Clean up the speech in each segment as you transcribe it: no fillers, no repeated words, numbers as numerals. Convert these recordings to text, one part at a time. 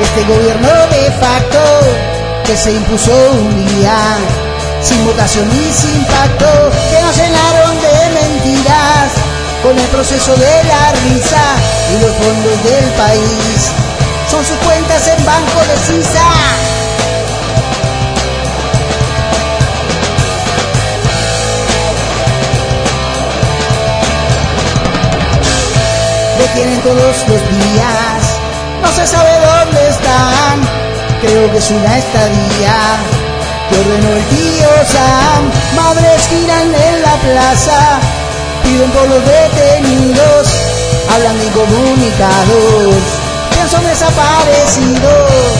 Este gobierno de facto que se impuso un día, sin votación y sin pacto, que nos llenaron de mentiras, con el proceso de la risa y los fondos del país son sus cuentas en banco de Sisa. Detienen todos los días, no se sabe dónde están, creo que es una estadía que ordenó el tío Sam. Madres giran en la plaza, piden por los detenidos, hablan de incomunicados, que son desaparecidos.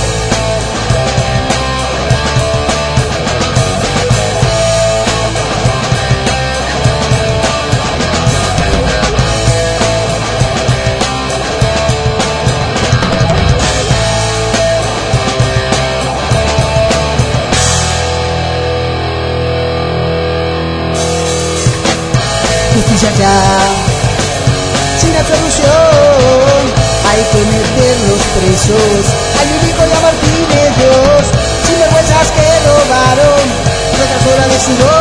Justicia ya, sin absolución, hay que meterlos presos, a Yudico y a Martínez Dios, sin vergüenzas que robaron nuestras horas de sudor.